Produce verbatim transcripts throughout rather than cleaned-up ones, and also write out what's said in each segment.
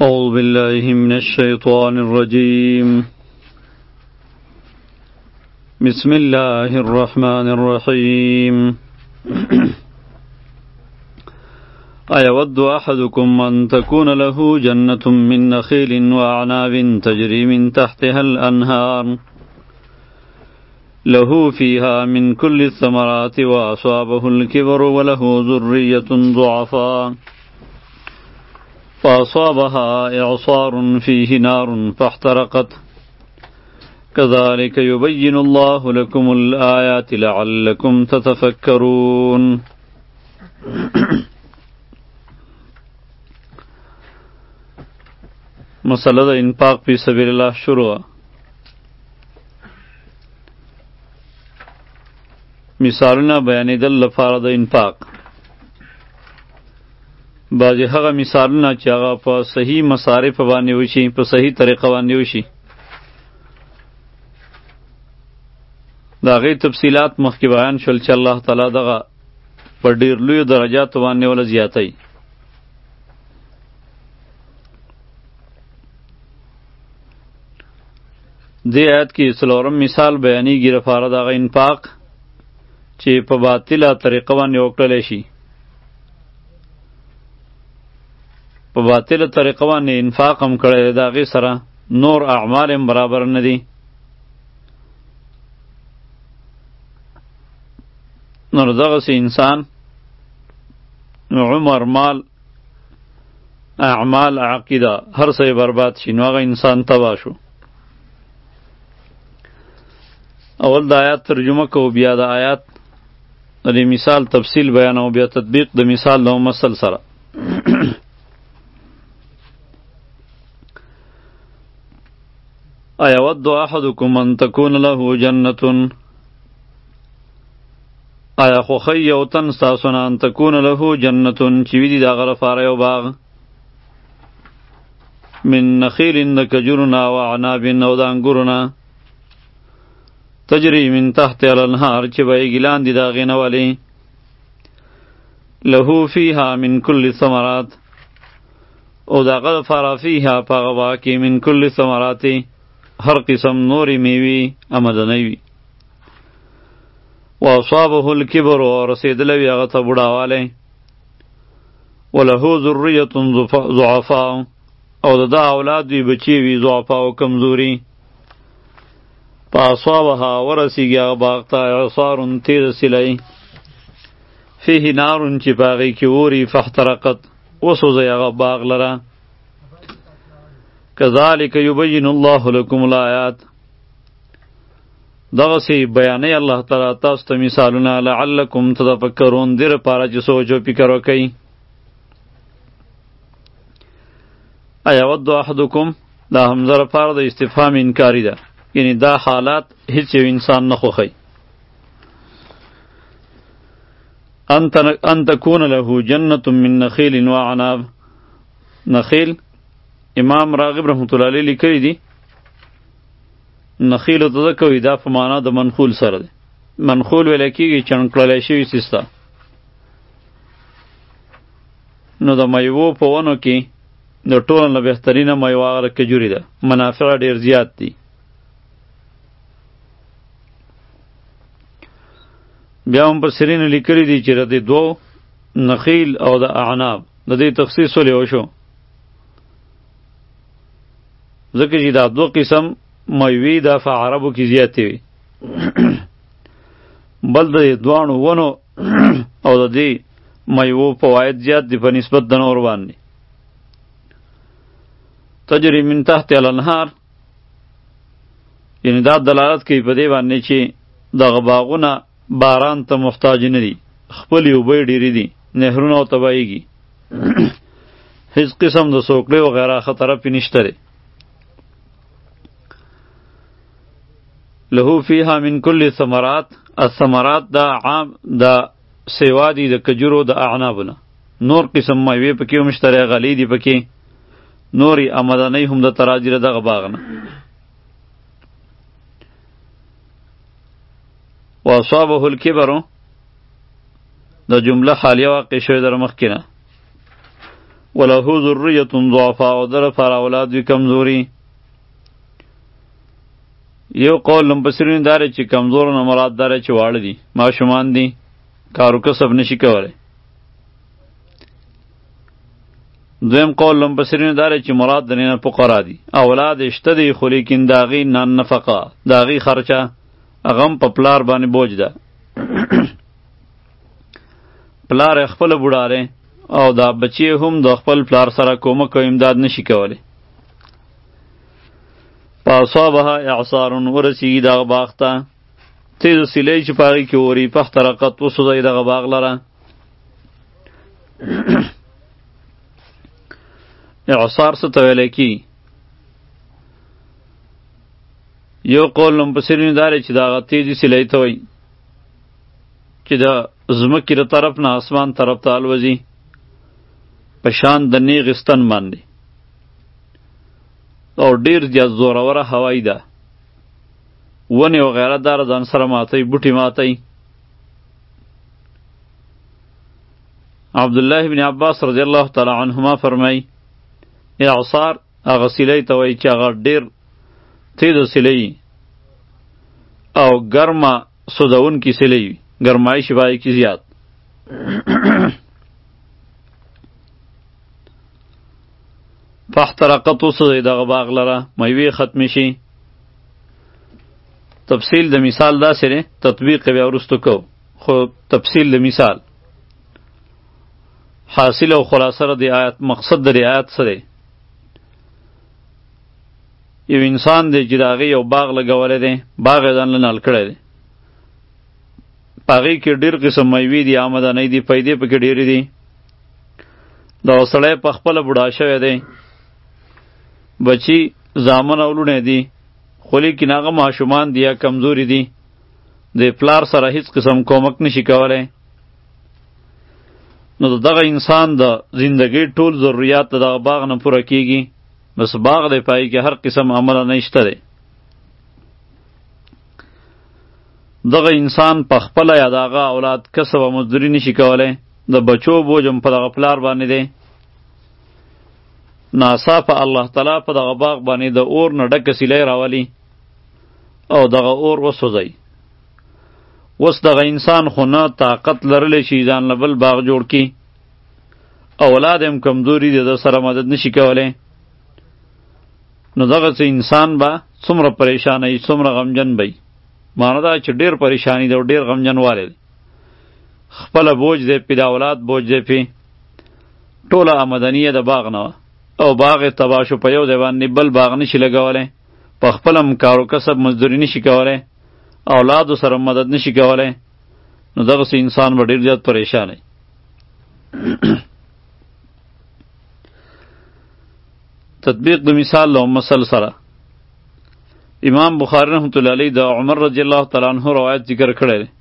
أعوذ بالله من الشيطان الرجيم بسم الله الرحمن الرحيم أيود أحدكم أن تكون له جنة من نخيل وأعناب تجري من تحتها الأنهار له فيها من كل الثمرات وأصابه الكبر وله ذرية ضعفاء فأصابها إعصار فيه نار فاحترقت كذلك يبين الله لكم الآيات لعلكم تتفكرون. مسألة انفاق في سبيل الله شروع. مثالنا بیانیدل لپاره د انفاق. بعضې هغه مثالونه چې هغه په صحیح مصارف باندې وشي، په صحیح طریقه باندې وشي، د هغې تفصیلات مخکې بیان شول چې الله تعالی دغه په ډېر لویو درجاتو باندې وله زیاتی. دې آیت کې څلورم مثال بیانیږي لپاره د هغه انفاق چې په باطله طریقه باندې وکړلی شي. په باطله طریقه باندې انفاق هم کړی دی، د هغې سره نور اعمال هم برابر نه دي. نو دغسې انسان عمر، مال، اعمال، عقیده هر څه یې برباد شي، نو هغه انسان تباه شو. اول د آیات ترجمه کوو، بیا د آیات د دې مثال تفصیل بیانوو، بیا تطبیق د مثال د ممثل سره. ایود احدکم ان تکون له جنة، آیا خوښی یو تن ستاسو نه ان تکون له جنة چې وي دي د هغه لپاره یو باغ من نخیل د کجورو نه او عناب او د انګورو نه تجری من تحت الانهار چې بهیږي لاندې د هغې نه ولې له فیها من کل ثمرات او د هغه لپاره فیها په هغه باغ کې من کل ثمرات هر قسم نوری میوی آمدنی وی. واصابه الکبر و رسیدلوی هغه ته بوډاوالی وله ذریة ضعفاء او د ده اولاد وی بچی وی ضعفاء او کمزوری. فاصابها ورسیږي هغه باغ ته اعصار تیز سیلی فیه نار چې په هغې کې اوري فاحترقت وسوځي هغه باغ لره. کذالک یبین الله لکم الآیات، دغسې بیانوي الله تعالی تاسو ته مثالونه لعلکم تتفکرون، دې لپاره چې سوچ او فکر وکئ. ایود احدکم دا حمزه لپاره د استفهام انکاري ده، یعنی دا حالات هیڅ یو انسان نه خوښوي. ان تکون له جنة من نخیل و عناب، نخیل امام راغب رحمت الله علیه لیکلی دی، نخیل ته ځکه وایي دا په معنا د منخول سره دی. منخول ویلی کېږي چڼکړلی شوي سیسته. نو د میوو په ونو کې د ټولو نه بهترینه میوه هغه کجوري ده، منافع ډېر زیات دي. بیا هم مفسرینو لیکلی دي چې د دې دوو نخیل او د اعناب د دې تخصیص ولې وشو، ځکه چې دا دو قسم میوې دا په عربو کې زیاتې وي. بل د دواړو ونو او د دې میوو فواید زیات دي په نسبت د نور باندې. تجری من تحت الانهار، یعنی دا دلالت کوي په دې باندې چې دغه باغونه باران ته محتاج نه دي، خپلې اوبه یې ډېرې دي، نهرونه ورته بهیږي، هیڅ قسم د سوکړې وغیره خطره پې نشته دی. له فیها من کل ثمرات، الثمرات دا عام دا سیوا دي د کجورو د اعنابونه، نور قسم میوې پکې هم شته، غلې دي پکې، نورې آمدنۍ هم د تراجي د دغه باغ نه. واصابه الکبر د جمله حالیه واقع شوې در مخکې نه، وله ذریة ضعفاء او در پر اولاد وی کمزوری. یو قول مفسرین داره چې کمزور نه مراد داره چې واړه دي، ماشومان دي، کارو کسب نشي کولی. دویم قول مفسرین داره چې مراد د نه فقرا دي، اولاد شته دي خو لیکن داغي نان نفقه، داغي خرچه اغم په پلار باندې بوج ده. پلار خپل بوډاره او دا بچی هم د خپل پلار سره کومک او امداد نشي کولی. فاصابها اعصار ورسیږي دغه باغ ته تیز سیلی چې په هغې کې اوري فاحترقت وسوځي دغه باغ لره. اعصار څه ته ویلی کي؟ یو قول مفسرین دا دی چې دغه تیزې سیلی ته وایي چې د ځمکې د طرف نه اسمان طرف ته الوځي په شان د نیغ ستن باندې او ډیر زیات زوروره هوایی ده، ونې و غیره داره ځان سره ماتی، بوټي ماتی. عبدالله بن عباس رضی الله تعالی عنهما فرمای اعصار هغه سیلی ته وایي چې هغه ډیر تیزه سیلی او ګرمه سوځونکې سیلی وي، ګرمایش به کې زیات. فاحترقت وسوځي دغه باغ لره، میوې ختمې شي. تفصیل د مثال داسې دی، تطبیق بیا وروسته کو، خو تفصیل د مثال حاصل او خلاصه د آیات، مقصد د آیات څه دی؟ یو انسان دی چې د هغې یو باغ لګولی دی، باغ یې ځان له نال کړی دی، په هغې کې ډېر قسم میوې دي، آمدنۍ دي، پیدې پکې ډېرې دي. دغه سړی په خپله بوډا شوی دی، بچی زامن او لوڼې دي، خو لیکن هغه ماشومان دي یا کمزوري دي، د پلار سره هیڅ قسم کومک نشي کولی. نو دغه انسان د زندګۍ ټول ضروریات د دغه باغ نه پوره کیږي، بس باغ دی پای کې هر قسم عمله نشته دی. دغه انسان په خپله یا دغه اولاد کسب او مزدوري نشي کولی، د بچو بوج هم په دغه پلار باندې دی. ناڅاپه الله تعالی په دغه باغ باندې د اور نه ډکه سیلی راولي او دغه اور وسوځي. اوس دغه انسان خو نه طاقت لرلی شي ځان له بل باغ جوړ کړي، اولاد هم کمزوري دي، د سره مدد نشي کولی. نو دغسې انسان به څومره پریشانوي، څومره غمجن به وي. معنی دا چې ډېر پریشانی دی او ډېر غمجن والی دی، خپله بوج دی پې، د اولاد بوج دی پې، ټوله آمدني د باغ نه وه او باغ یې تباه شو، په یو ځای باندې بل باغ نشي لګولی، په خپله هم کار و کسب مزدوري نشي کولی، اولادو سره مدد نشي کولی. نو دغسې انسان به ډېر زیات پریشان وي. تطبیق د مثال له مثل سره امام بخاری رحمت الله علیه د عمر رضی الله تعالی عنہ روایت ذکر کړی دی.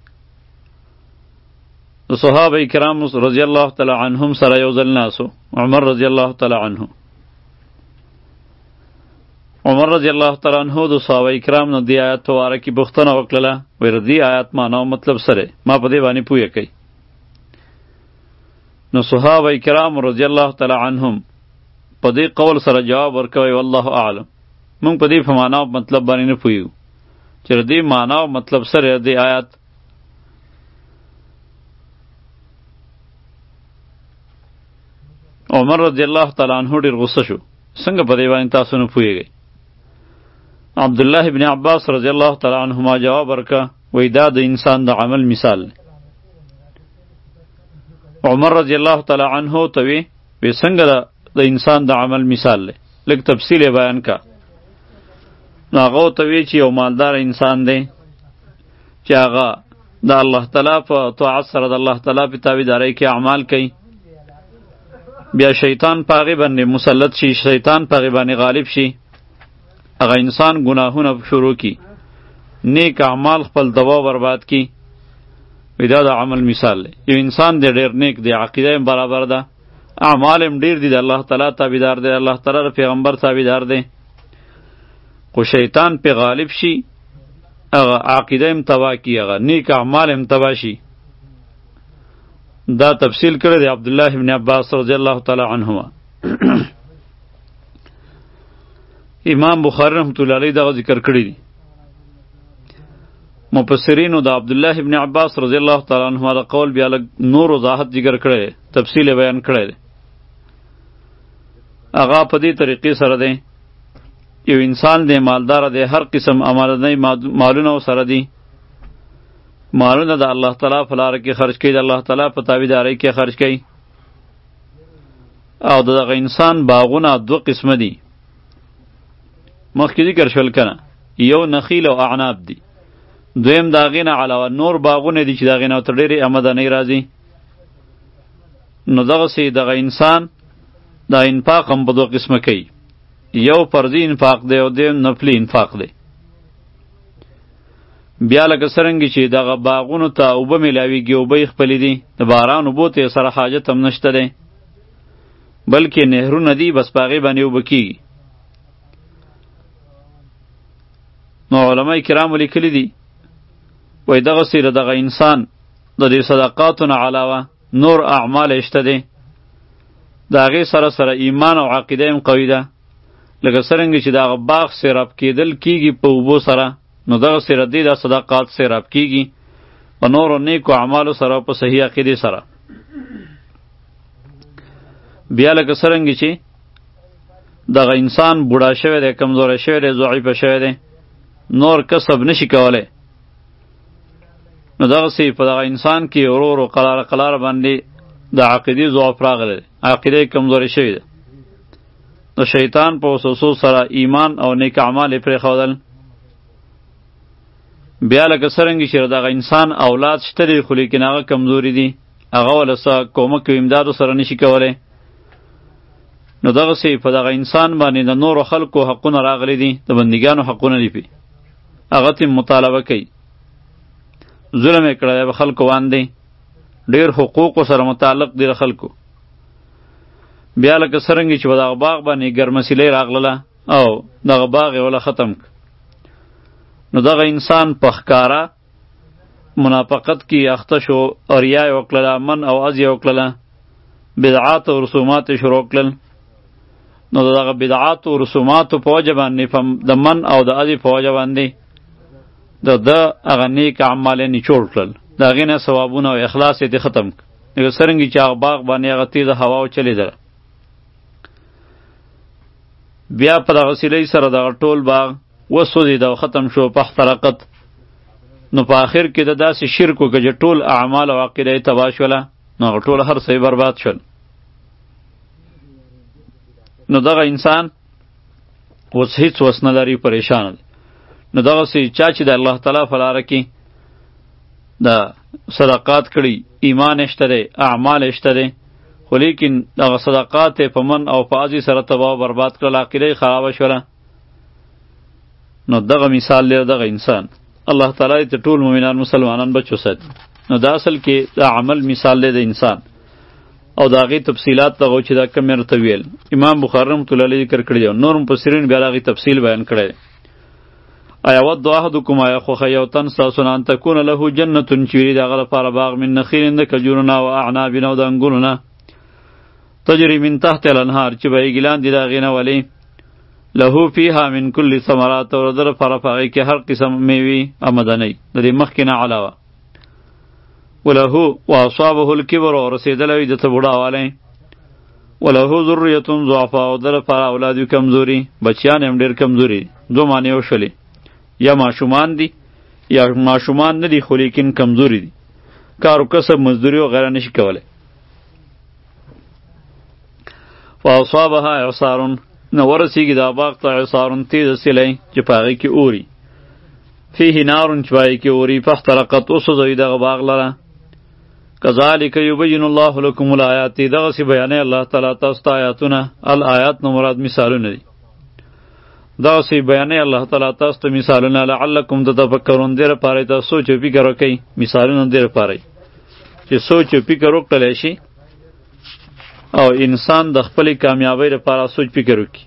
د صحابه کرام رضی الله تعالی عنهم سره یو ځل ناسو، عمر رضی الله تعالی عنه عمر رضی الله تعالی عنہ د صحابه کرام نه دی آیات په واره کې پوښتنه وکړله، وایي د دې آیات معنا او مطلب سره ما په دې باندې پوهه کوي. نو صحابه کرام رضی الله تعالی عنهم په دې قول سره جواب ورکوي والله اعلم، مونږ په دې په معنا او مطلب باندې نه پوهیږو چې د دې معنا او مطلب سره د آیات. عمر رضی الله تعالی عنہ ډېر غصه شو، څنګه په دې باندې تاسو نه پوهیږئ؟ عبدالله ابن عباس رضی الله تعالی عنهما جواب ورکړه، وایي دا د انسان د عمل مثال دی. عمر رضی الله تعالی عنہ ته وی وی څنګه د انسان د عمل مثال دی، لږ تفصیل بیان کا. نو هغه ته وی چې یو مالدار انسان دی چې هغه د الله تعالی په طاعت سره د الله تعالی په تابعدارۍ کې اعمال کوي، بیا شیطان په هغې باندې مسلط شي، شیطان په هغې باندې غالب شي، هغه انسان ګناهونه شروع کی، نیک اعمال خپل تباه و برباد کی. وی دا د عمل مثال دی. یو انسان دی ډېر نیک دی، عقیده هم برابر ده، اعمال هم ډېر دي، د الله تعالی تابعدار دی، الله تعالی د پیغمبر تابعدار دی، خو شیطان پې غالب شي، هغه عقیده هم تباه کی، هغه نیک اعمال هم تباه شي. دا تفصیل کړی دی عبدالله ابن عباس رضی الله تعالی عنهما. امام بخاری رحمت الله علیه دغه ذکر کړی دی. مفسرینو د عبد الله ابن عباس رضی الله تعالی عنهما د قول بیا لږ نور وضاحت ذکر کړی، تفصیل بیان کړی دی. هغه په دې طریقې سره دی، یو انسان دی مالدار دی، هر قسم امانتنۍ مالونه سره دي، مالونه د الله تعالی په لاره کې خرج کوي، د الله تعالی په تابعدارۍ کې خرج کوي. او دغه انسان باغونه دو قسمه دي، مخکې ذکر شول کنه، یو نخیل او اعناب دي، دویم د هغې نه علاوه نور باغونه دي چې د هغې نه ورته ډېرې آمدنۍ راځي. نو دغسې دغه انسان دا انفاق هم په دوه قسمه کوي، یو فرضي انفاق دی او دویم نفلي انفاق دی. بیا لکه څرنګه چې دغه باغونو ته اوبه میلاویږي، اوبه یې خپلې دي، د باران اوبو ته سره حاجت هم نشته دی، بلکې نهرونه دي، بس په هغې باندې اوبه کېږي. نو علماء کرامو لیکلي دي، وایي دغسې د دغه انسان د دې صدقاتو نه علاوه نور اعمال شته دی، د هغې سره سره ایمان او عقیده هم قوي ده. لکه څرنګه چې دغه باغ سیراب کېدل کېږي په اوبو سره، نو دغسې د دې دا صدقات سیراب کېږي په نورو نیکو اعمالو سره او په صحیح عقیدې سره. بیا لکه څرنګه چې دغه انسان بوډا شوی دی، کمزوری شوی دی، ضعیفه شوی دی، نور کسب نشي کولی، نو دغسې په دغه انسان کې ورو ورو قلاره قلاره باندې د عقیدې ضعف راغلی دی، عقیده یې کمزورې شوې ده. د شیطان په وسوسو سره ایمان او نیک اعمال یې پرېښودل. بیا لکه څرنګه چې دغه انسان اولاد شته دی، خو لیکن هغه کمزوري دي، هغه وله څه کومک او امدادو سره نشي کولی. نو دغسې په دغه انسان باندې د نورو خلکو حقونه راغلي دي، د بندګانو حقونه دي پې، هغه ته مطالبه کوي. ظلم یې کړی دی په خلکو باندې، ډېر حقوقو سره متعلق دی د خلکو. بیا لکه څرنګه چې په دغه باغ باندې ګرمسیلۍ راغلله او دغه باغ یې وله ختم کړ، نو دغه انسان په ښکاره منافقت کې اخته شو، او ریا یې وکړله، من او از یې وکړله، بدعات او رسومات یې شروع کړل. نو دغه بدعات او رسوماتو په وجه باندې د من او د از په وجه باندې د ده هغه نیک اعمال یې نچوړ کړل، د هغې نه ثوابونه او اخلاص یې ختم کړ. لکه څرنګه چې هغه باغ باندې هغه تیزه هوا وچلېدله. بیا په دغه وسیلې سره دغه ټول باغ وسوځېد او ختم شو، فاحترقت. نو په آخر کې د داسې شرک وکړه چې ټول اعمال او عقیده یې تباه شوله، نو هغه ټول هر څه یې برباد شول. نو دغه انسان اوس هیڅ وس نه لري، پریشانه دی. نو دغسې چا چې د الله تعالی په لاره کې د صدقات کړي، ایمان یې شته دی، اعمال یې شته دی، خو لیکن دغه صدقات یې په من او په ازي سره تباه و برباد کړل، عقیده یې خرابه شوله. نو دغه مثال دی دغه انسان. الله تعالی ته ټول مؤمنان مسلمانان بچو ساتي. نو دا اصل کې د عمل مثال دی د انسان، او د هغې تفصیلات دغه چې دا کم یې ورته ویل. امام بخاري رحمت الله علیه ذکر کړي دی، نور مفسرین بیا د هغې تفصیل بیان کړی دی. ایا ود احدکم آیا خوښه یو تن ستاسو نه ان تکون له جنتون چې وي د هغه لپاره باغ من نخیل د کجورو نه او اعناب نه او د انګورو نه، تجري من تحت الانهار چې بهیږي لاندې د هغې نه ولې، له فیها من کل ثمرات او د ده لپاره په هغې کې هر قسم میوې آمدنۍ د دې مخکې نه علاوه، وله واصابه الکبر او رسېدلی وي ده ته بوډاوالی، وله ذریة ضعفا او د ده لپاره اولاد وي کمزوري، بچیان هم ډېر کمزوري. دو معنې وشولې، یا ماشومان دي یا ماشومان نه دي خو لیکن کمزوري دي، کار و کسب مزدوري وغیره نشي کولی. فاصابها اعصار، نو ورسیږي دا باغ ته اعصار تیزه سیلی چې په هغې کې اوري، فیه نار چې په هغې کې اوري، فاحترقت وسوځوي دغه باغ لره. کذلک یبین الله لکم الآیات، دغسې بیانوي الله تعالی تاسو ته آیاتونه، الآیات نه مراد مثالونه دي، دغسې بیانوي الله تعالی تاسو ته مثالونه، لعلکم تتفکرون، دې لپاره تاسو سوچ او فکر وکئ، مثالونه دې لپاره چې سوچ او فکر وکړلی شي او انسان د خپلې کامیابۍ لپاره سوچ فکر وکړي.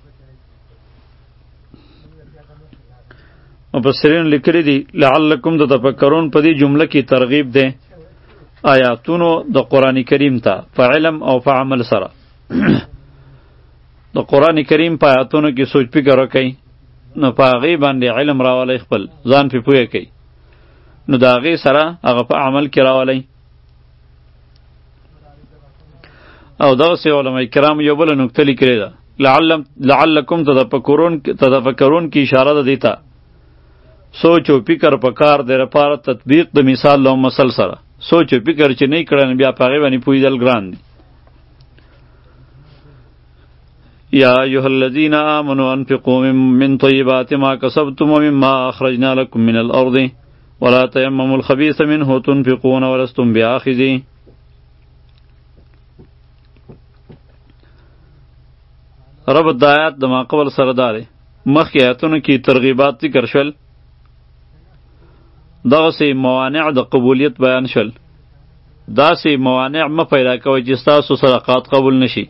مفسرین لیکلي دي لعلکم تتفکرون په دې جمله کې ترغیب دی آیاتونو د قرآن کریم ته په علم او په عمل سره. د قرآن کریم په آیاتونو کې سوچ فکر وکئ نو په هغې باندې علم راولی خپل ځان پې پوهه کوي نو د هغې سره هغه په عمل کې راولی او دغسې علما کرام یو بله نکته لیکلې ده لعلکم تتفکرون تتفکرون کی اشاره ده دیتا سوچ او فکر په کار دی لپاره تطبیق د مثال له مثل سره سوچ او فکر چې نه کړی بیا په هغې باندې پوهېدل ګران دي یا ایها الذین آمنوا انفقوا من طیبات ما کسبتم ومما اخرجنا لكم من الارض ولا تیمموا الخبیث منه تنفقون ولستم بآخذیه ربط د آیات د ماقبل سره داره مخکې آیاتونو کې ترغیبات ذکر شول دغسې موانع د قبولیت بیان شول داسې موانع مه پیدا کوئ چې ستاسو صدقات قبول نشي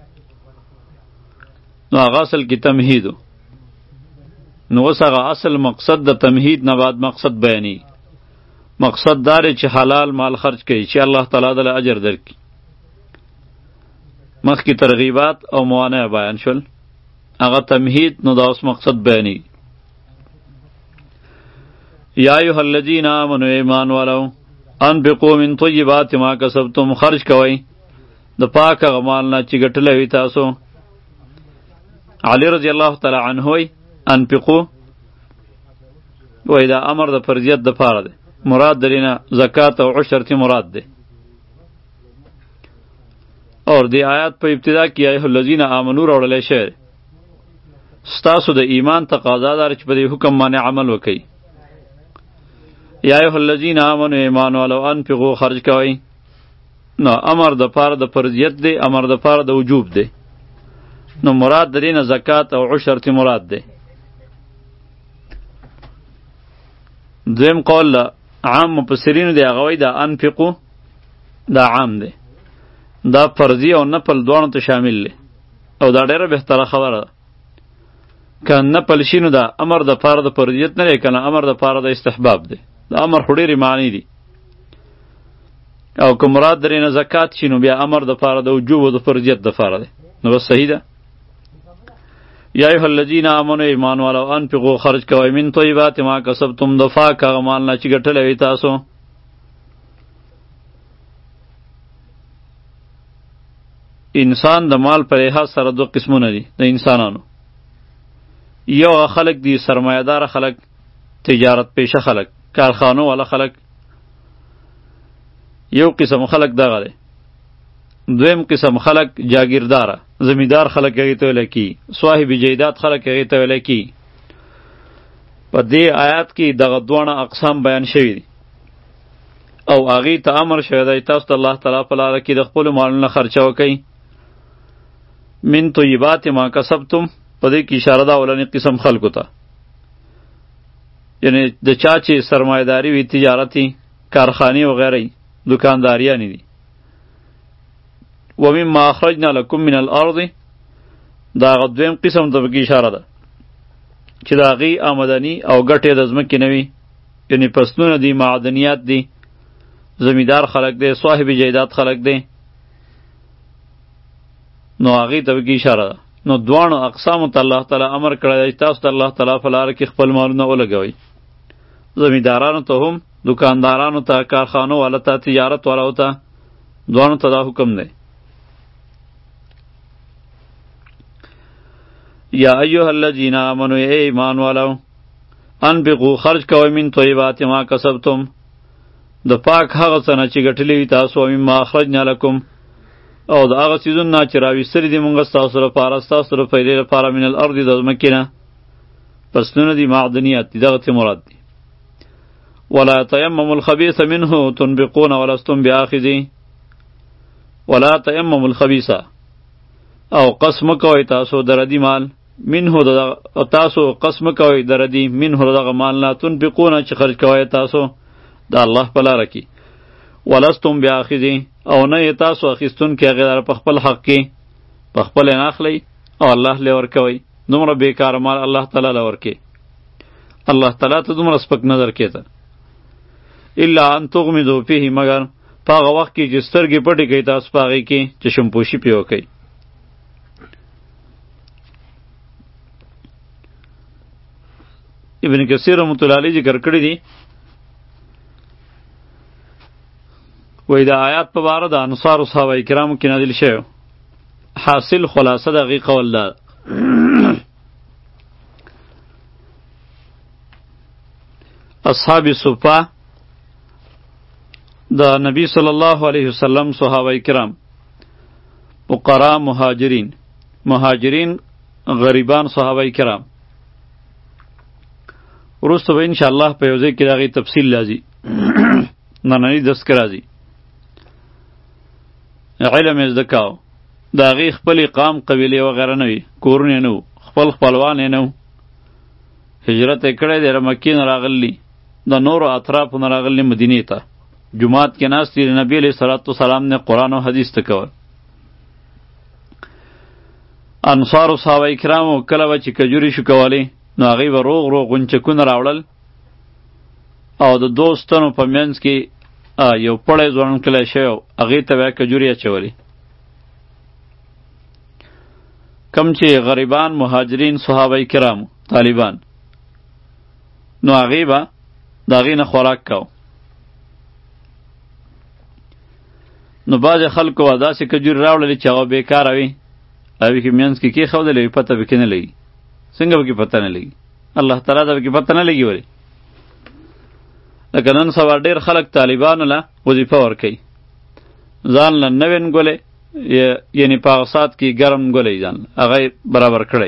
نو هغه اصل کې تمهید نو اوس هغه اصل مقصد د تمهید نه بعد مقصد بیانی مقصد داره چې حلال مال خرج کړي چې الله تعالی دله اجر درکړي مخکې ترغیبات او موانع بیان شول هغه تمهید نو دا اوس مقصد بیانی یا ایها الذین آمنوا ایمان والو انفقوا من طیبات ما کسبتم خرج کوئ د پاک هغه مال نه چې ګټلی وي تاسو علی رضی الله تعالی عنه وی انفقو وی دا امر د فرضیت د پاره ده مراد درینه زکات او عشر تی مراد ده اور دی آیات په ابتدا کې ایه الذین آمنو راوړل شوی ستاسو د ایمان تقاضا دار چې په دې حکم باندې عمل وکړي یا ایه الذین آمنو ایمان والو انفقو خرج کوئ نو امر د پاره د فرضیت ده امر د پاره د وجوب ده نو مراد د دینه زکات او عشر تی مراد ده دویم قول عام مفسرینو دی هغه وایي دا انفقو دا عام ده دا فرضی او نفل دواړو ته شامل دی او دا ډیره بهتره خبره ده که نفل شي نو دا امر د پاره د فرضیت نه دی کنه امر د پاره د استحباب دی دا امر خو ډیرې معنی دي او که مراد د دینه زکات شي نو بیا امر د پاره د وجوب او د فرضیت د پاره دی نو بس صحیح ده یا ایها الذین آمنوا ایمان والو انفقوا خرج کوئ من طیبات ما کسبتم د پاک هغه مال نه چې ګټلی وي تاسو انسان د مال په لحاظ سره دو قسمونه دي د انسانانو یو هغه خلک دي سرمایه‌دار خلک تجارت پیشه خلک کارخانو والا خلک یو قسم خلک دغه دی دویم قسم خلق جاگیرداره زمیندار خلق هغې ته ویلی کی صاحب جیدات خلق هغې ته ویلی کی په دې آیات کې دغه دواړه اقسام بیان شوي دي او هغې ته امر شوی دی تاسو د الله تعالی په لاره کې د خپلو مالونو خرچه وکئ من طیبات ما کسبتم په دې کې اشاره ده اولنی قسم خلکو ته یعنی د چا چې سرمایه‌داري وي تجارتي کارخانې وغیره دکانداریانې دي ومما اخرجنا لكم من الارض دا غدویم قسم ته پکې اشاره ده چې د هغې آمدني او ګټې د ځمکې نه وي یعنی پسنونه دي معدنیات دي زمیندار خلک دی صاحب جیدات خلک دی نو هغې ته پکې اشاره ده نو دواړو اقسامو ته الله تعالی امر کړی دی تاسو د الله تعالی په لاره کې خپل مالونه ولګوئ زمیندارانو ته هم دکاندارانو ته کارخانو والا ته تجارت والاو ته دواړو ته دا حکم دی یا ایها الذین آمنوا ای ایمان والو انفقوا خرج کوئ من طیبات ما کسبتم د پاک هغه څه نه چې ګټلی وي تاسو مما اخرجنا لکم او د هغه څیزونو نه چې راویستلي دي مونږ ستاسو لپاره ستاسو د فایدې لپاره من الارض د ځمکې نه پسنونه دي معدنیات دي دغه ته مراد دي ولا تیمموا الخبیث منه تنفقون ولستم بآخذیه ولا تیمموا الخبیث او قسم کوئ تاسو د ردی مال منه د تاسو قسم کوئ د ردی منه دغه مال نه تنفقون چې خرج کوئ تاسو د الله په لاره کې ولستم بآخذیه او نه یې تاسو اخیستونکي هغې لره په خپل حق کې په خپل یې نه اخلئ او الله له ورکوئ دومره بېکاره مال الله تعالی له ورکوي الله تعالی ته دومره سپک نظر کېته الا ان تغمضوا فیه مگر په هغه وخت کې چې سترګې پټې کوئ تاسو په هغې کې چې شمپوشي پرې وکئ ابن کثیر رحمت الله علیه ذکر کړی دی وای دا آیات په باره د انصار او صحابه کرامو کې نازل شوی. حاصل خلاصه د هغې قول دا اصحاب صفا د نبی صلی الله علیه وسلم صحابه کرام فقرا مهاجرین مهاجرین غریبان صحابه کرام وروسته به انشاءالله په یو ځای کې د هغې تفصیل راځي ننني درس کې راځي. علم یې زده کاو د هغې خپلې قام قبیلې وغیره نه وي کورونه نه وو خپل خپلوان یې نه وو هجرت یې کړی دی د مکې نه راغلي د نورو اطرافو نه راغلي مدینې ته جماعت کې ناست دي د نبي علیه صلات وسلام نه قرآن او حدیث ته کول. انصارو صحابه کرامو کله به چې کجوري شو کولی نو هغوی به روغ روغ غونچکونه راوړل او د دوستانو په منځ کې یو پړی ځوړن کلی شوی و هغې ته به کجوري اچولې. کم چې غریبان مهاجرین صحابه کرامو طالبان نو هغې به د هغې نه خوراک کو. نو بعضې خلکو به داسې کجوري راوړلې چې هغه بېکاره وي هغې کې منځ کې کېښودلې وي پته پکې نه لګي. څنګه پکې پته نه لګي؟ الله تعالی ته پکې پته نه لګي ولې؟ لکه نن سبا ډېر خلک طالبانو له وظیفه ورکوي ځان له نوین ګولې یعنې په هغه ساعت کې ګرم ګولې ځان هغه برابر کړی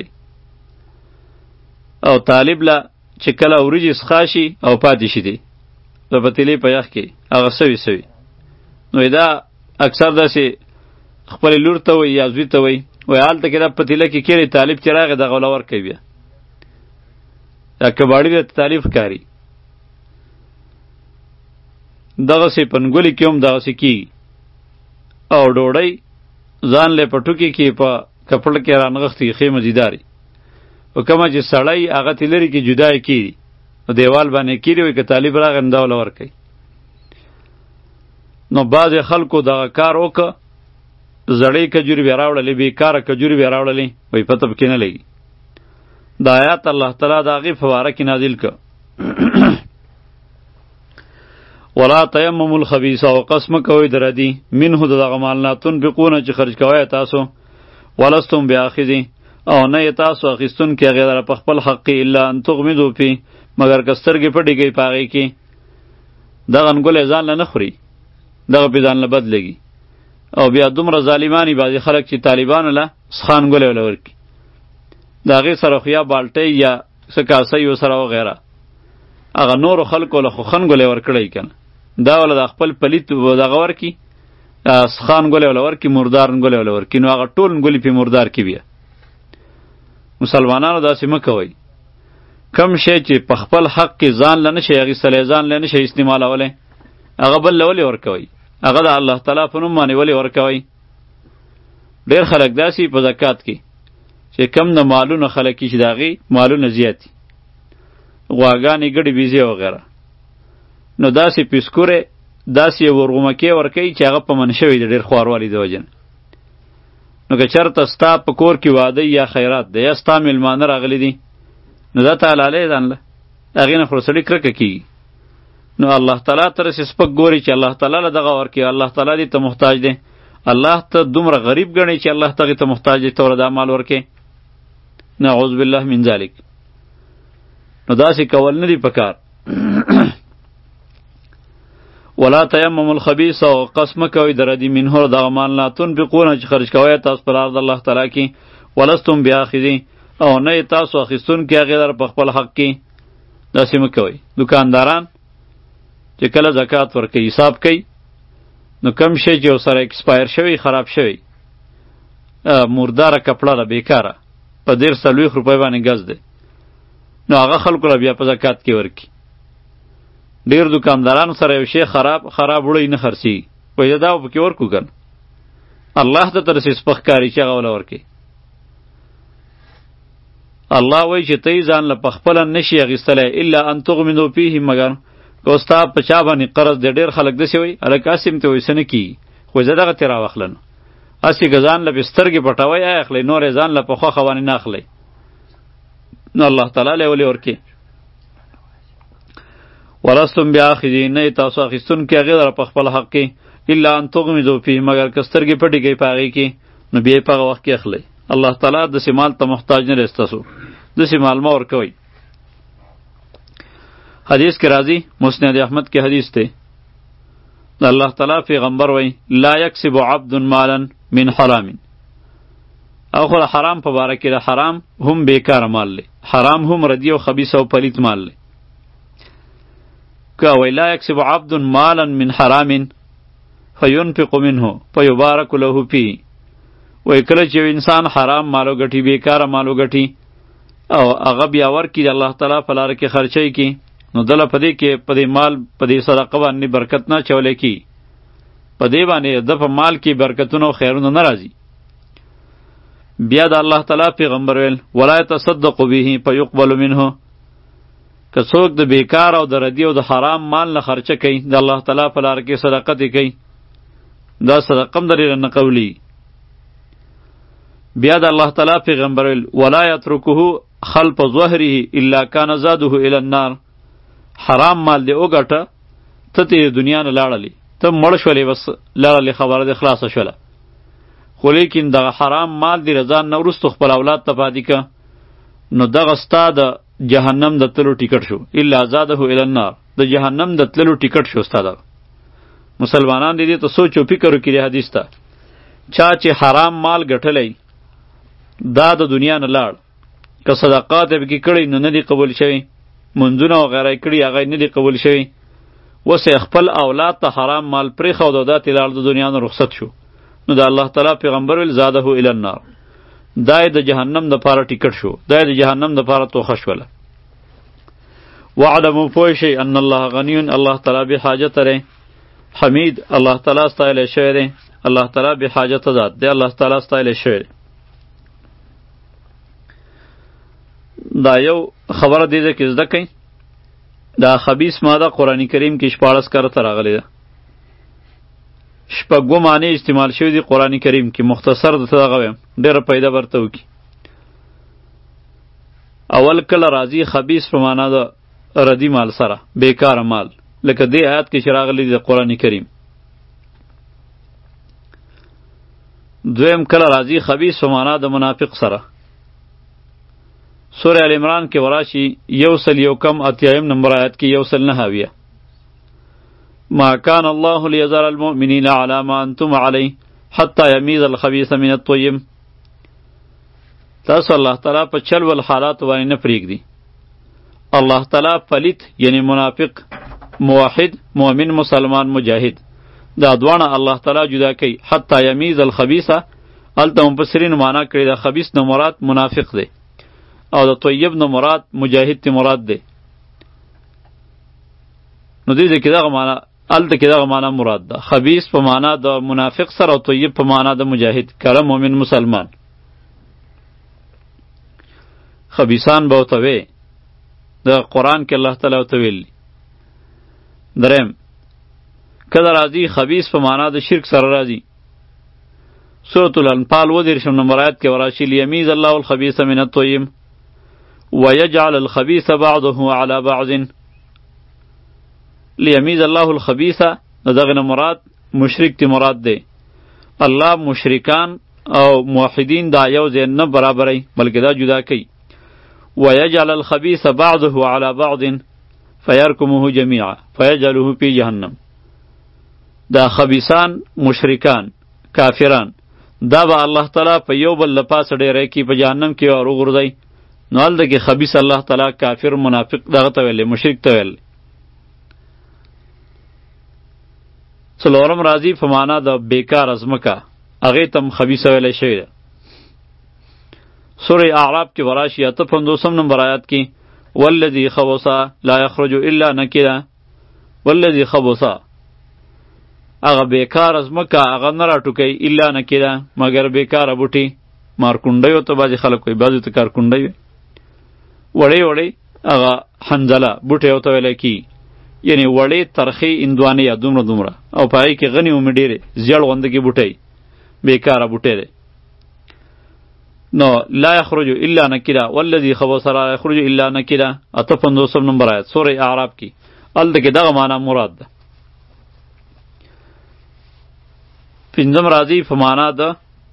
او طالب له چې کله وریجې څښا شي او پاتې شي دی د پتیلې په یخ کې هغه سوي سوي نو دا اکثر داسې خپلې لور ته وایي یا زوی ته وایي وایي هلته کې دا پتیله کې کېږي طالب چې راغی دغه له ورکوي بیا دا کباړي د طالب ښکاري دغسې پنګولي کې هم دغسې کېږي او ډوډۍ ځان لی په ټوکې کې په کپړه کې رانغښتي ښې مزیداري او کومه چې سړی هغه تې لرې کې جدا یې کېږي نو دیوال باندې کېږي وایي که طالب راغی نو دا وله ورکوي. نو بعضې خلکو دغه کار وکړه زړې کجوري بیا راوړلې بېکاره کجوري بیا راوړلې وایي پته پکې نه لګي. دا آیات الله تعالی د هغې په باره کې نازل کړه ولا تیمموا الخبیث او قسم کوئ د ردي منه د دغه مال نه تنفقونه چې خرج کوئ تاسو ولستم بیاخذي او نه یې تاسو اخیستونکي هغې لره په خپل حق کې الا ان تغمضوا فی مګر که سترګې پټې کوئ په هغې کې دغه انګولی ځان له نه خوري دغه پې ځان له بد لګي او بیا دومره ظالمانی بعضې خلک چې طالبانو له سخان ګولی وله ورکړي د هغې سره خو یا بالټۍ یا څه کاسۍ ورسره وغیره هغه نورو خلکو له خو خن ګولی ورکړی که نه دا وله د خپل پلیت دغه ورکړي سخان ګولی وله ورکړي مردار ګولی وله ورکړي نو هغه ټول ګولي پې مردار کړي بیا. مسلمانانو داسې مه کوئ کم شی چې په خپل حق کې ځان له نه شي اخیستلی ځان له نه شي استعمالولی هغه بل له ولې ورکوئ هغه د الله تعالی په نوم باندې ولې ورکوئ. ډېر خلک داسې په زکات کې چې کم د مالونه خلک چې د هغې مالونه زیات دي غواګانې ګډې بیزې وغیره نو داسې پیسکورې داسې یې ورغومکې ورکوي چې هغه په من شوی د ډېر خواروالي د وجې نه. نو که چېرته ستا په کور کې واده یا خیرات دی یا ستا میلمانه راغلي دي نو دا ته حلالۍ ځان له هغې نه خو سړي کرکه کېږي نو الله تعالی ته رسې سپک ګوري چې الله تعالی له دغه ورکوي الله تعالی دې ته محتاج دی الله ته دومره غریب ګڼي چې الله ته هغې ته محتاج دی ته ورله دا مال ورکې نعوذ بالله من ذلک. نو داسې کول نه دي پکار. ولا تیمموا الخبیث او قسم کوئ د ردي منه دغه مال نه تنفقونه چې خرج کوئ تاسو په لار د الله تعالی کې ولستم بیاخذي او نه یې تاسو اخیستونکي هغې لره په خپل حق کې داسې مه کوئ. دکانداران چې کله زکات ورکوي حساب کوي نو کم شی چې ورسره اکسپایر شوی خراب شوی مرداره کپړه ده بېکاره په دېر څلوېښت روپۍ باندې ګز دی نو هغه خلکو له بیا په زکات کې ورکړي. ډېر دکاندارانو سره یو شی خراب خراب وړی نه خرڅېږي وایي دا پکې ورکړو که نه الله ته ته رسې سپک کاري چې هغه وله ورکړي. الله وایي چې ته یې ځان له په خپله نه شي اخیستلی الا ان تغمضوا فیه مګر که ستا په چا باندې قرض دی ډېر خلک داسې وایي هلکه هسې م ته وایي څه نه کېږي خو زه دغه ترې راواخله نو هسې که ځان له پې سترګې پټوئ اخلئ نور یې ځان له په خوښه باندې نه اخلئ نو الله تعالی له ولې ورکړي ولستم بیاخذین، نه تاسو اخیستون کې هغې لره په خپل حق کې، الا ان تغمضوا فیه، مگر که سترګې پټې کوي په هغې کې، نو بیا یې په هغه وخت کې اخلئ. الله تعالی داسې مال ته محتاج نه دی ستاسو، داسې مال مه ورکوئ. حدیث کې راځي، مسند احمد کې حدیث دی، د الله تعالی پیغمبر وایي لا یکسب عبد مالا من حرام. او خو حرام په باره کې د حرام هم بیکاره مال دی، حرام هم ردی او خبیث او پلیت مال دی. که وی لا یکسب عبد مالا من حرام فینفق منه فیبارک له فیه، وی کله چې انسان حرام مالو ګټي، بیکاره مالو ګټي، او هغه بیا ورکړي د الله تعالی په لاره کې خرچوي کی، نو دله په دې کې په دې مال په دې صدقه باندې برکت نه اچولی کی، په دې باندې د په مال کې برکتونه او خیرونه نه راځي. بیا د الله تعالی پیغمبر ویل ولا یتصدق به فیقبل منه، که څوک د بیکار او د ردی او د حرام مال نه خرچه کوي، د الله تعالی په لاره کې صدقه دی کوي، دا صدقه هم درې نه قولی. بیا د الله تعالی پیغمبر ویل ولا یترکه خلف ظهره الا کان زاده الی النار، حرام مال دی وګټه، ته تې دنیا نه لاړلی، ته مړ شولې، بس لاړلې، خبره دې خلاصه شوله، خو لیکن دغه حرام مال دی رضان نه وروستو خپل اولاد ته پاتې که، نو دغه ستا د جهنم د تلو ټیکټ شو، الا زاده الی النار، د جهنم د تللو ټیکټ شو ستا دغه. مسلمانان دې دې ته سوچ او فکر وکړي دې حدیث ته. چا چې حرام مال ګټلی دا د دنیا نه لاړ، که صدقات یې پکې کړی نو نه دي قبول شوي، منځونه وغیره یې کړي هغه نه دي قبول شوي، اوس یې خپل اولاد ته حرام مال پرېښود او دا ترې لاړ، د دنیا نه رخصت شو، نو د الله تعالی پیغمبر ویل زاده الی النار، دا یې د جهنم دپاره ټیکټ شو، دا یې د جهنم دپاره توښه شوله. واعلموا پوه شئ ان الله غنی، الله تعالی بې حاجته دی، حمید، الله تعالی ستایلی شوی دی، الله تعالی بې حاجته ذات دی، الله تعالی ستایلی شوی دی. دا یو خبره دې ده کې زده کئ، دا خبیث ماده قرآن کریم کې شپاړس کرته راغلی ده، شپږو معنی استعمال شوي دي قرآن کریم کې. مختصر درته دغه وایم، ډېره پیدا برته وکړي. اول کله راځي خبیث په معنا د ردی مال سره، بیکاره مال، لکه دې آیات کې چې راغلی دی قرآن کریم. دویم کله راځي خبیث په معنا د منافق سره، سوره ال عمران کې وراشي یو سل یو کم اتیایم نمبر آیات کې یو سل نه هاویه ما کان الله لیذر المؤمنین علی ما انتم علیه حتی یمیز الخبیث من الطیب. تاسو الله تعالی په چل ول حالات باندې نه پرېږدي. الله تعالی پلیت یعنی منافق، موحد، مؤمن، مسلمان، مجاهد، دا دوانه الله تعالی جدا کوي. حتی یمیز الخبیث الته مفسرین معنا کړی دا خبیث نه مراد منافق دی، او د طیب نه مراد مجاهد تی مراد دی. نو دې کې دغه معنا الته کې دغه معنا مراد ده، خبیث په معنا د منافق سره او طیب په معنا د مجاهد، کله مؤمن مسلمان. خبیثان به ورته وی، د قرآن کې الله تعالی ورته ویلي. دریم کله راځي خبیث په معنا د شرک سره راځي. سورة الانفال و دیرشم نمبر آیت کې وراشي لیمیز الله الخبیث من الطیب ویجعل الخبیث بعضه علی بعض. لیمیز الله الخبیث دغه نه مراد مشرک تی مراد دی. الله مشرکان او موحدین دا یو ځای نه برابرای، بلکې دا جدا کوي. ویجعل الخبیث بعضه علی بعض فیرکمه جمیعا فیجعله فی جهنم. دا خبیثان، مشرکان، کافران، دا به الله تعالی په یو بل لپاسه ډیری کی، په جهنم کې اور وغورځي. نو هلته کې خبیث الله تعالی کافر، منافق دغه ته ویلی، مشرک ته ویلی. څلورم راځي په معنا د بیکار ازمکه، هغې ته هم خبیثه ویلی شوې ده. سوره اعراف کې وراشي اته پنځوسم نمبر آیات کې والذي خبث لا یخرج الا نکره. والذي خبث هغه بیکار ازمکه هغه نه راټوکوي الا نکره مگر بیکاره بوټي، مارکونډی ورته بعضې خلک کوي، بعضې ته کارکونډی وي، وړې وړې هغه حنظله بوټی ورته ویلی کي، یعنی وړې ترخې اندوانې یا دومره دومره، او په هغې کې غني ومې ډېرې زیړ غونده کې بوټی، بیکاره بوټی دی. نو لا یخرج الا نکره والذي خبث لا یخرج الا نکره، اته پنځوسم نمبر آیت سوره اعراف کې. هلته کې دغه معنا مراد ده. پنځم راځي په معنا د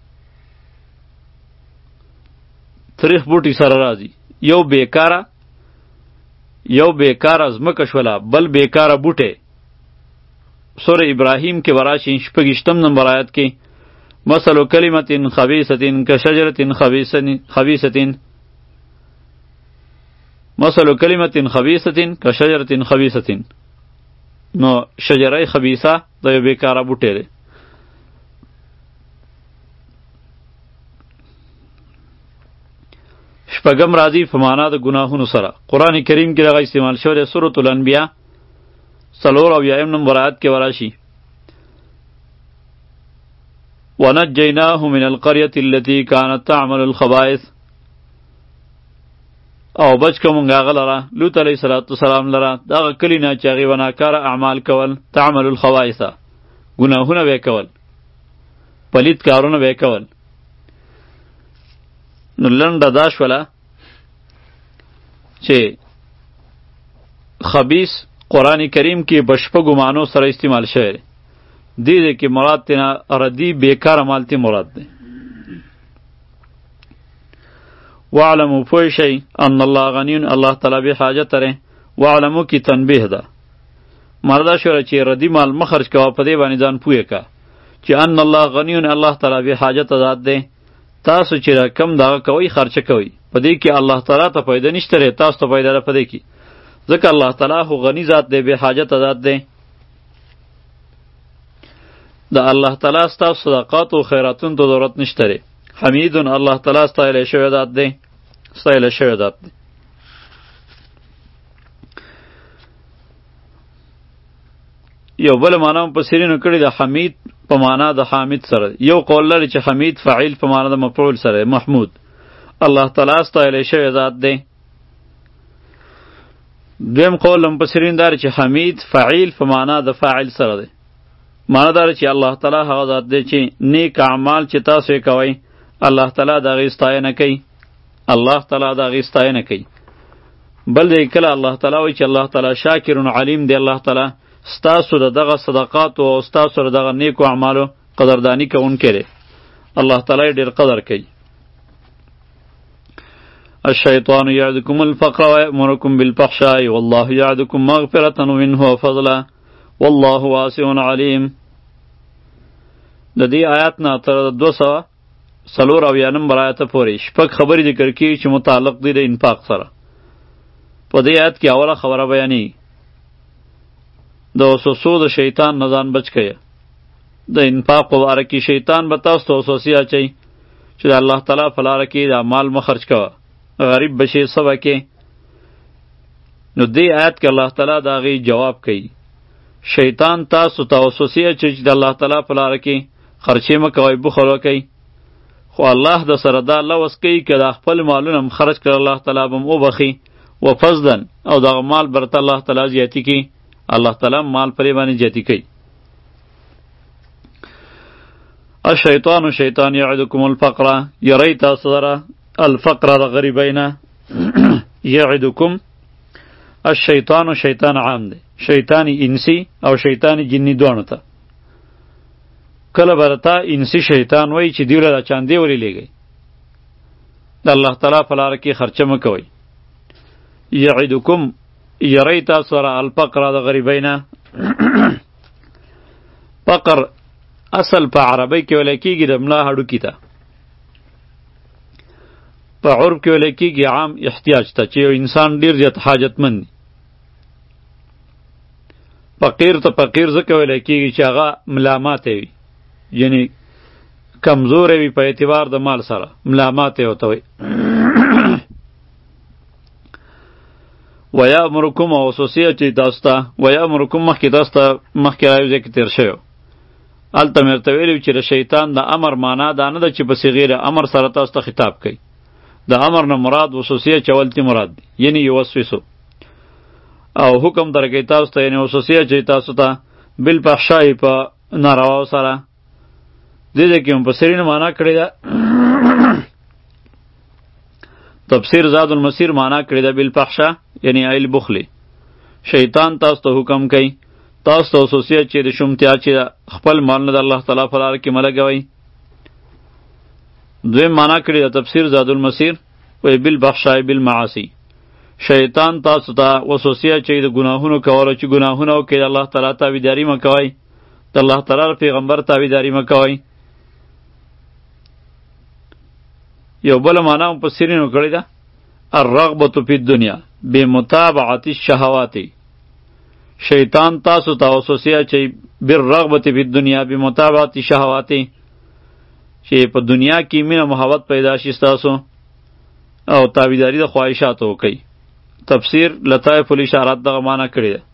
تریخ بوټي سره راځي. یو بیکاره یو بیکاره ځمکه شوله، بل بیکاره بوټی. سوره ابراهیم کې وراشي شپږشتم نمبر آیت کې مثل کلمة خبیثة کشجرة خبیثة مثل کلمة خبیثة کشجرة خبیثة. نو شجره خبیثه د یو بیکاره بوټی دی. شپږم راځي په معنا د ګناهونو سره. قرآن کریم کې دغه استعمال شوی دی. سورة الانبیاء څلور اویایم نمبر آیت کې وراشي ونجیناه من القرية التي كانت تعمل الخبائث. او بچ که مونږ هغه لره لوط علیه السلام لره دغه کلي نه چې هغې به ناکاره اعمال کول، تعمل الخبائث، ګناهونه به یې کول، پلید کارونه به یې کول. نو لنډه دا شوله چې خبیث قرآن کریم کې په شپږو معنو سره استعمال شوی دی. دې دې کې مراد تینا ردی بیکاره مال تی مراد دی. وعلمو پوه شئ ان الله غنی، الله تعالی به حاجت لري. وعلمو کې تنبیه ده. مردا شوره چې ردی مال مخرج کوه په دې باندې ځان پوهه کا چې ان الله غنی، الله تعالی به حاجت ذات دی. تاسو چې کم دغه کوئ خرچه کوئ په دې کې الله تعالی ته پیدا نشته لري، تاسو ته پیدا ده په دې کې، ځکه الله تعالی خو غنی ذات دی، به حاجت ذات دی. د الله تعالی ستاسو صدقات او خیراتون ته ضرورت نشته لري. حمید الله تعالی ستایل شوی ذات دی، ستایل شوی ذات دی. یو بل معنا هم مفسرینو کړي د حمید په معنا د حامد سره. یو قول لري چې حمید فاعل په معنا د مفعول سره، محمود الله تعالی ستایل شوی ذات دی. دویم قول هم مفسرین دار چې حمید فاعل په معنا د فاعل سره دی. معنا دار چې الله تعالی هغه ذات دی چې نیک اعمال چې تاسو یې کوئ الله تعالی د هغې ستاینه کوي، الله تعالی د هغې ستاینه کوي. بل دی کله الله تعالی وایي چې الله تعالی شاکر علیم دی، الله تعالی ستاسو د دغه صدقاتو او ستاسو د دغه نیکو اعمالو قدردانی کوونکی دی. الله تعالی ډېر قدر کوي. الشیطان یعدکم الفقر ویأمرکم بالفحشاء والله یعدکم مغفرة منه وفضلا والله واسع علیم. د دې آیات نه تر دو سوه څلور اویا نمبر آیت پورې شپږ خبرې ذکر کیږي چې متعلق دي د انفاق سره. په دې آیت کې اوله خبره بیانېږي د وسوسو د شیطان نه ځان بچ کړئ. د انفاق په باره کې شیطان به تاسو ته وسوسې اچوي چې د الله تعالی په لاره کې دا مال مه خرج کوه، غریب بشې څه به کې. نو دې آیت کې الله تعالی د هغې جواب کوي. شیطان تاسو ته وسوسې اچوي چې د الله تعالی په لاره کې خرچې مه کوئ، بخل وکئ، خو الله د سره دا لوس کوي که دا خپل مالونه هم خرج کړه الله تعالی به م وبخي وفضلا، او دغه مال برته الله تعالی زیاتي کړي، الله تعالی مال پرې باندې زیاتي کوي. الشیطان شیطان یعدکم الفقر، یری تاسو سره الفقر د غریبینه. یعدکم الشیطان شیطان عام دی، شیطانی انسی او شیطانی جنی دوانو ته. کله برتا انسی شیطان وای چې دیوله د چاندې ولی لګي د الله تعالی په لاره کې خرچه مه کوئ. یعدکم یری تاسو سره الفقر د غریبینه. فقر اصل په عربی کې ویل کېږي د ملا هډوکي ته، په عرب کې ویل کېږي عام احتیاج ته چې یو انسان ډېر زیات حاجتمند دی. فقیر ته فقیر ځکه ویل کېږي چې هغه ملامات وي، یعنی کمزور وي په اعتبار د مال سره، ملامات یې ورته وایي. ویامرکم او وسوسې چې تاسو ته، ویامرکم مخکې تاسو ته مخکې را یو ځای کې تېر شوی، هلته مې ورته ویلي چې د شیطان د امر معنا دا نه ده چې په صیغې د امر سره تاسو ته خطاب کوي. د امر نه مراد وسوسې اچول تی مراد دی، یعنی یوسوسو، او حکم درکوي تاسو ته، یعنی وسوسې اچوي تاسو ته بالفحشاء په نارواو سره. دې ځای کې مفسرینو معنا کړې ده، تفسیر زاد المسیر معنا کړې ده بالفحشاء یعنی ایل بخلی، شیطان تاسو ته حکم کوي تاسو ته وسوسیت چې د شومتیا چې خپل مالونه د الله تعالی په لاره کې مه لګوئ. دویم معنا کړي د تفسیر زاد المسیر وی بالبخشای بالمعاصی. شیطان تاسو ته وسوسیه چې د ګناهونو کولو چې ګناهونه وکړئ د الله تعالی تابعداري مه کوئ، د الله تعالی پیغمبر تابعداري مه کوئ. یو بله معنا مفسرینو کړې ده الرغبة فی الدنیا بمتابعة الشهوات. شیطان تاسو ته وسوسیه چې بالرغبة فی الدنیا بمتابعة الشهوات چې په دنیا کې مینه محبت پیدا شي ستاسو او تابعداري د خواهشاتو وکئ. تفسیر لطائف الاشارات دغه معنا کړې ده.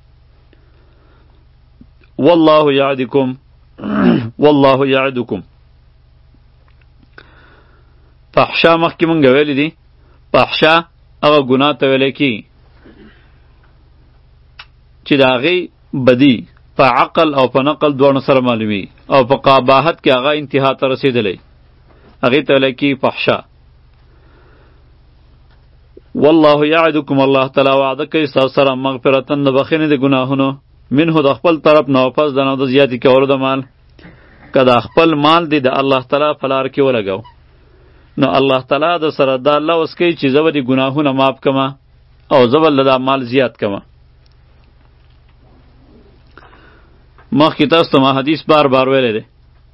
والله یعدکم والله یعدکم. فحشا مخکې مونږ ویلي دي فحشا هغه ګناه ته ویلی کېږي چې د هغې بدي په عقل او په نقل دواړو سره معلومي او په قباحت کې هغه انتها ته رسېدلی هغې ته ویلی کېږي فحشا. والله یعدکم الله تعالی وعده کوي ستاسو سره مغفرتن د بخښنې د ګناهونو منه د خپل طرف نه او پس د نه د زیاتې کولو د مال. که د خپل مال دی د الله تعالی په لار کې ولګو نو الله تعالی د سره دا لوس کوي چې زه به دې ګناهونه معاف کمه او زه به له دا مال زیات کمه. مخکې تاسو ته ما حدیث بار بار ویلی دی.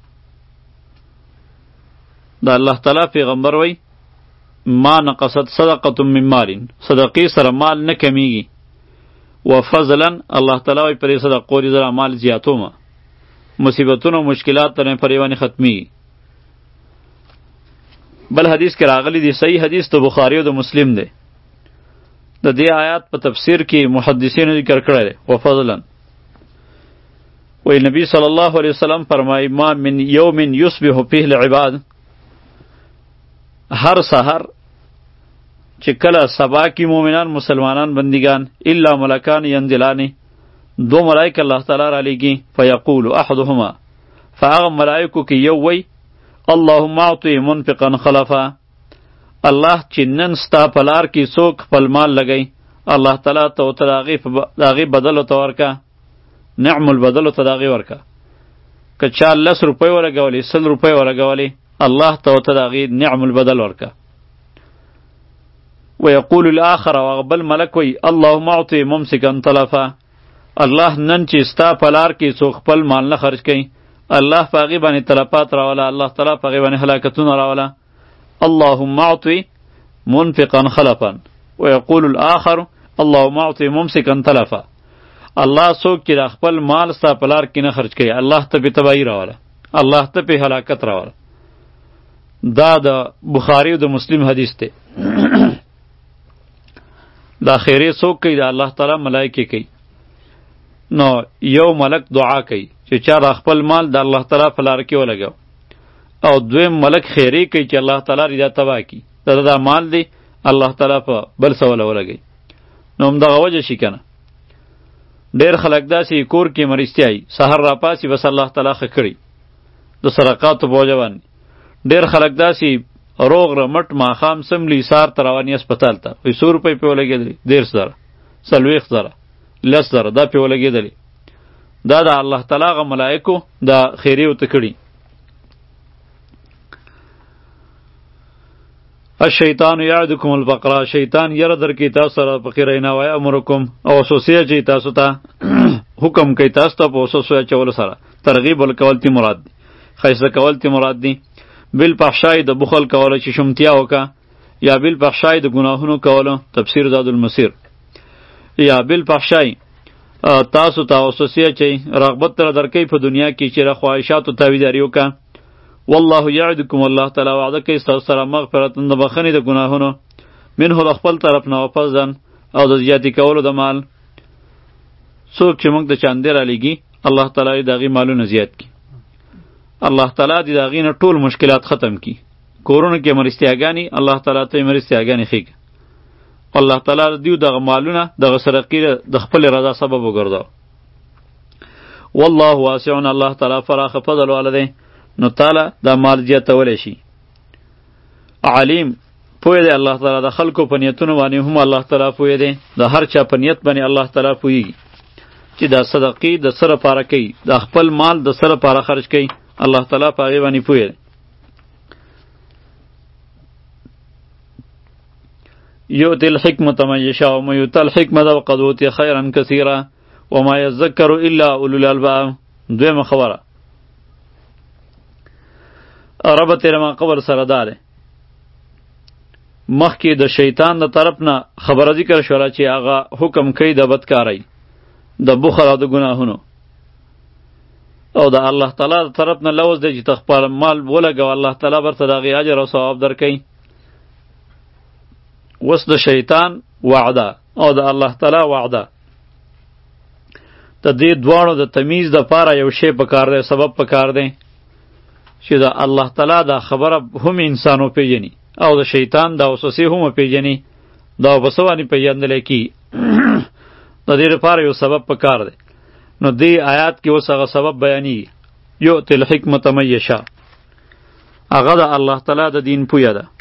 د الله تعالی پیغمبر وی ما نقصت صدقه من مال، صدقې سره مال نه کمیږي. و فضلا الله تعالی وی پرې صدقو دې زره مال زیاتومه، مصیبتونو مشکلات ترې پرې باندې ختمیږي. بل حدیث کې راغلی دی صحیح حدیث ته بخاری او د مسلم دی. د دې آیات په تفسیر کې محدثینو ذکر کړی دی و فضلا. وی نبی صلی الله علیه وسلم فرمای ما من یوم یصبح فیه العباد، هر سحر چې کله سبا کې مؤمنان مسلمانان بندگان الا ملکان ینزلانی، دو ملائک الله تعالی را لیږي فیقول احدهما، فهغه ملائکو کې یو وی اللهم اعطی منفقا خلفا، الله چې نن ستا په لار کې څوک خپل مال لګی الله تعالی ته ورته د هغې بدل ورته ورکه، نعم البدل ورته د هغې ورکه. که چا لس روپۍ ولګولې سل روپۍ ولګولې الله ته ورته د هغې نعم البدل ورکه. ویقول الاخر او بل ملک وی اللهم اعطی ممسکا تلفا، الله نن چې ستا په لار کې څوک خپل مال نه خرج کوي الله په هغې باندې تلفات راوله، الله تعالی په هغې باندې هلاکتونه راوله. اللهم اعطی منفقا خلفا ویقول الاخر اللهم اعطی ممسکا تلفا. الله څوک چې د خپل مال ستا په لار کې نه خرج کوي الله ته پې تباهي راوله، الله ته پې هلاکت راوله. دا د بخاری او د مسلم حدیث دی. دا خیرې څوک کوي د الله تعالی ملایکې کوي. نو یو ملک دعا کوي چې چا د خپل مال د الله تعالی په لار کې ولګو، او دویم ملک خیرې کوي چې الله تعالی رضا تباه کړي دا دا مال دی الله تعالی په بل څه ولګوي. نو همدغه وجه شي که نه ډېر خلک داسې کور کې مرستیایي سحر راپاسي بس الله تعالی ښه کړي د صدقاتو په وجه باندې. ډېر خلک داسې روغ رمټ ماښام سملي سهار ته رواني هسپتال ته وایي څو روپۍ پې ولګېدلې دېرش زره څلوېښت زره لس زره دا پې ولګېدلې. دا د الله تعالی هغه ملایکو دا خیرې ورته کړي. الشیطان یعدکم الفقر، شیطان یره درکې تاسو سره فقیرینه وای امرکم او وسوسه چې تاسو ته حکم کوي تاسو ته په وسوسه چولو سره ترغیب ولکول تی مراد دی، خیسته کول تی مراد دی. بالفحشای د بخل کولو چې شمتیا وکا، یا بالفحشای د ګناهونو کولو تفسیر زاد المسیر، یا بالفحشای تاسو ته وسوسه چې رغبت تر درکې په دنیا کې چې خواهشاتو تابعداري وکا. والله یعدکم الله تعالی وعده کوي ستاسو سره مغفرت د بخښنې د ګناهونو منه د خپل طرف نه او فضلا او د زیاتې کولو د مال. څوک چې موږ د چاندې رالیږي الله تعالی د هغې مالونه زیات کړي، الله تعالی دې د هغې نه ټول مشکلات ختم کړي. کورونو کې مرستیاګانې الله تعالی ته یې مرستیاګانې ښې کړي. الله تعالی دیو دغه مالونه دغه صدقې د خپل رضا سبب وګرځاو. والله واسع، الله تعالی فراخ فضل والا دی نو تعالی دا مال زیاتولی شي. علیم پوهه دی الله تعالی د خلکو په نیتونو باندې هم الله تعالی پوهه دی د هر چا په نیت باندې الله تعالی پوهیږي چې دا صدقې د سره پاره کوي د خپل مال د سره پاره خرج کوي الله تعالی په هغې باندې پوهه دی یؤتی الحکمة من یشاء ومن یؤت الحکمة فقد اوتی خیرا کثیرا وما یذکر الا اولو الالباب. دویمه خبره ربط یې ما قبر سره دا دی مخکې د شیطان د طرف نه خبره ذکر شوله چې هغه حکم کوي د بدکارۍ د بخل او د ګناهونو او د الله تعالی د طرف نه لوز دی چې ته خپل مال ولګوه الله تعالی برته د هغې اجر او ثواب درکوي. اوس د شیطان وعده او د الله تعالی وعده د دې دواړو د تمیز دپاره یو شی پکار دی سبب پکار دی چې د الله تعالی دا خبره هم انسان وپېژني او د شیطان دا وسوسې هم وپېژني دا په څه باندې پېژندلی کېږي د دې لپاره یو سبب پکار دی. نو دې آیات کې اوس هغه سبب بیانېږي یؤتی الحکمة من یشاء هغه د الله تعالی د دین پویه ده